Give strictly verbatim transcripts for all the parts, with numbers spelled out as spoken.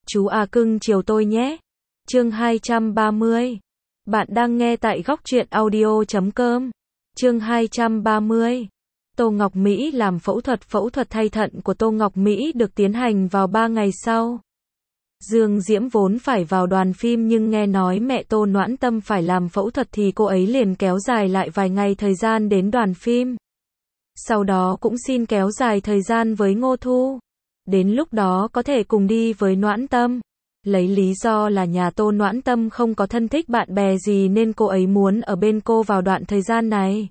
Chú à cưng chiều tôi nhé. Chương hai trăm ba mươi. Bạn đang nghe tại góc truyện audio chấm com. Chương hai trăm ba mươi. Tô Ngọc Mỹ làm phẫu thuật. Phẫu thuật thay thận của Tô Ngọc Mỹ được tiến hành vào ba ngày sau. Dương Diễm vốn phải vào đoàn phim nhưng nghe nói mẹ Tô Noãn Tâm phải làm phẫu thuật thì cô ấy liền kéo dài lại vài ngày thời gian đến đoàn phim. Sau đó cũng xin kéo dài thời gian với Ngô Thu. Đến lúc đó có thể cùng đi với Noãn Tâm. Lấy lý do là nhà Tô Noãn Tâm không có thân thích bạn bè gì nên cô ấy muốn ở bên cô vào đoạn thời gian này.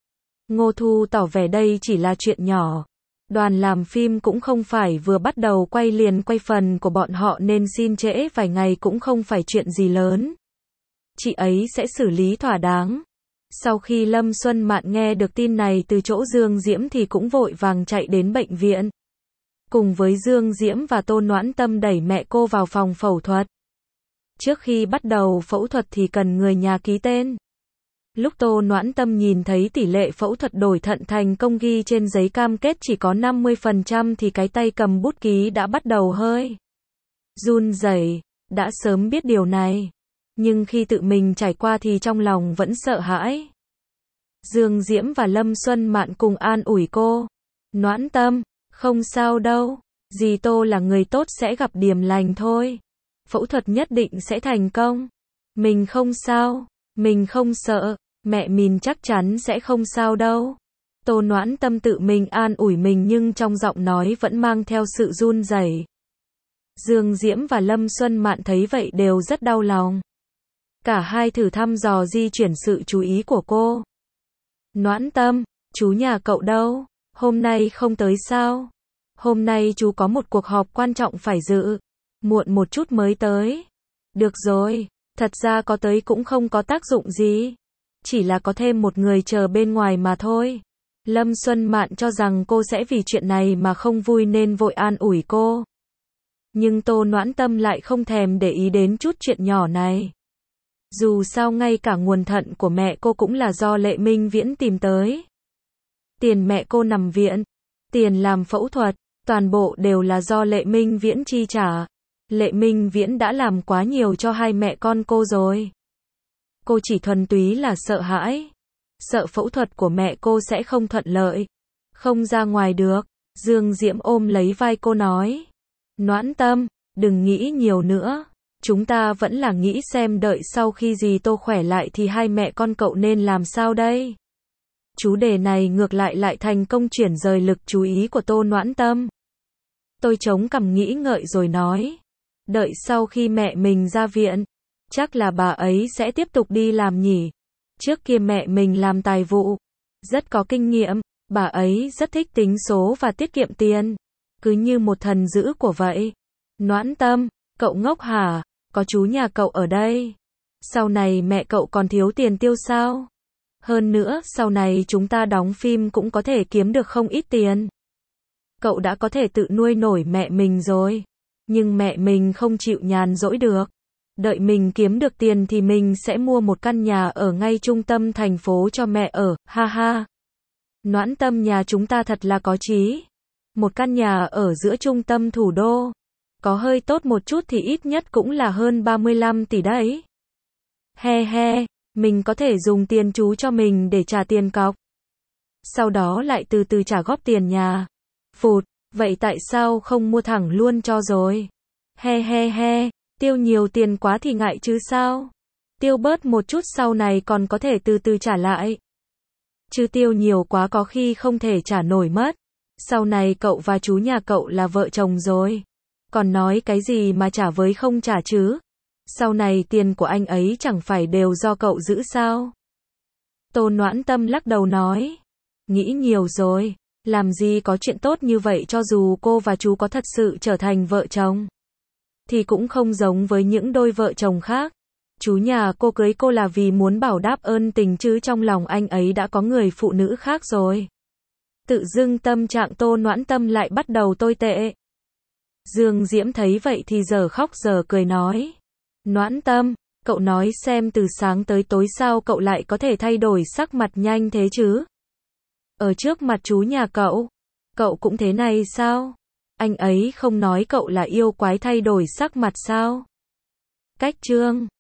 Ngô Thu tỏ vẻ đây chỉ là chuyện nhỏ. Đoàn làm phim cũng không phải vừa bắt đầu quay liền quay phần của bọn họ nên xin trễ vài ngày cũng không phải chuyện gì lớn. Chị ấy sẽ xử lý thỏa đáng. Sau khi Lâm Xuân Mạn nghe được tin này từ chỗ Dương Diễm thì cũng vội vàng chạy đến bệnh viện. Cùng với Dương Diễm và Tô Noãn Tâm đẩy mẹ cô vào phòng phẫu thuật. Trước khi bắt đầu phẫu thuật thì cần người nhà ký tên. Lúc Tô Noãn Tâm nhìn thấy tỷ lệ phẫu thuật đổi thận thành công ghi trên giấy cam kết chỉ có năm mươi phần trăm thì cái tay cầm bút ký đã bắt đầu hơi run rẩy. Đã sớm biết điều này, nhưng khi tự mình trải qua thì trong lòng vẫn sợ hãi. Dương Diễm và Lâm Xuân Mạn cùng an ủi cô. Noãn Tâm, không sao đâu, dì Tô là người tốt sẽ gặp điểm lành thôi. Phẫu thuật nhất định sẽ thành công. Mình không sao, mình không sợ, mẹ mình chắc chắn sẽ không sao đâu. Tô Noãn Tâm tự mình an ủi mình nhưng trong giọng nói vẫn mang theo sự run rẩy. Dương Diễm và Lâm Xuân Mạn thấy vậy đều rất đau lòng. Cả hai thử thăm dò di chuyển sự chú ý của cô. Noãn Tâm, chú nhà cậu đâu? Hôm nay không tới sao? Hôm nay chú có một cuộc họp quan trọng phải dự. Muộn một chút mới tới. Được rồi, thật ra có tới cũng không có tác dụng gì. Chỉ là có thêm một người chờ bên ngoài mà thôi. Lâm Xuân Mạn cho rằng cô sẽ vì chuyện này mà không vui nên vội an ủi cô. Nhưng Tô Noãn Tâm lại không thèm để ý đến chút chuyện nhỏ này. Dù sao ngay cả nguồn thận của mẹ cô cũng là do Lệ Minh Viễn tìm tới. Tiền mẹ cô nằm viện, tiền làm phẫu thuật, toàn bộ đều là do Lệ Minh Viễn chi trả. Lệ Minh Viễn đã làm quá nhiều cho hai mẹ con cô rồi. Cô chỉ thuần túy là sợ hãi. Sợ phẫu thuật của mẹ cô sẽ không thuận lợi. Không ra ngoài được. Dương Diễm ôm lấy vai cô nói. Noãn Tâm, đừng nghĩ nhiều nữa. Chúng ta vẫn là nghĩ xem đợi sau khi dì Tô khỏe lại thì hai mẹ con cậu nên làm sao đây. Chú đề này ngược lại lại thành công chuyển rời lực chú ý của Tô Noãn Tâm. Tôi chống cằm nghĩ ngợi rồi nói. Đợi sau khi mẹ mình ra viện, chắc là bà ấy sẽ tiếp tục đi làm nhỉ. Trước kia mẹ mình làm tài vụ, rất có kinh nghiệm, bà ấy rất thích tính số và tiết kiệm tiền. Cứ như một thần dữ của vậy. Noãn Tâm, cậu ngốc hả? Có chú nhà cậu ở đây. Sau này mẹ cậu còn thiếu tiền tiêu sao? Hơn nữa, sau này chúng ta đóng phim cũng có thể kiếm được không ít tiền. Cậu đã có thể tự nuôi nổi mẹ mình rồi. Nhưng mẹ mình không chịu nhàn rỗi được. Đợi mình kiếm được tiền thì mình sẽ mua một căn nhà ở ngay trung tâm thành phố cho mẹ ở, ha ha. Noãn Tâm, nhà chúng ta thật là có chí. Một căn nhà ở giữa trung tâm thủ đô. Có hơi tốt một chút thì ít nhất cũng là hơn ba mươi lăm tỷ đấy. He he, mình có thể dùng tiền chú cho mình để trả tiền cọc. Sau đó lại từ từ trả góp tiền nhà. Phụt, vậy tại sao không mua thẳng luôn cho rồi? He he he, tiêu nhiều tiền quá thì ngại chứ sao? Tiêu bớt một chút sau này còn có thể từ từ trả lại. Chứ tiêu nhiều quá có khi không thể trả nổi mất. Sau này cậu và chú nhà cậu là vợ chồng rồi. Còn nói cái gì mà trả với không trả chứ? Sau này tiền của anh ấy chẳng phải đều do cậu giữ sao? Tô Noãn Tâm lắc đầu nói. Nghĩ nhiều rồi. Làm gì có chuyện tốt như vậy, cho dù cô và chú có thật sự trở thành vợ chồng. Thì cũng không giống với những đôi vợ chồng khác. Chú nhà cô cưới cô là vì muốn bảo đáp ơn tình chứ trong lòng anh ấy đã có người phụ nữ khác rồi. Tự dưng tâm trạng Tô Noãn Tâm lại bắt đầu tồi tệ. Dương Diễm thấy vậy thì giờ khóc giờ cười nói. Noãn Tâm, cậu nói xem từ sáng tới tối sao cậu lại có thể thay đổi sắc mặt nhanh thế chứ? Ở trước mặt chú nhà cậu, cậu cũng thế này sao? Anh ấy không nói cậu là yêu quái thay đổi sắc mặt sao? Cách chương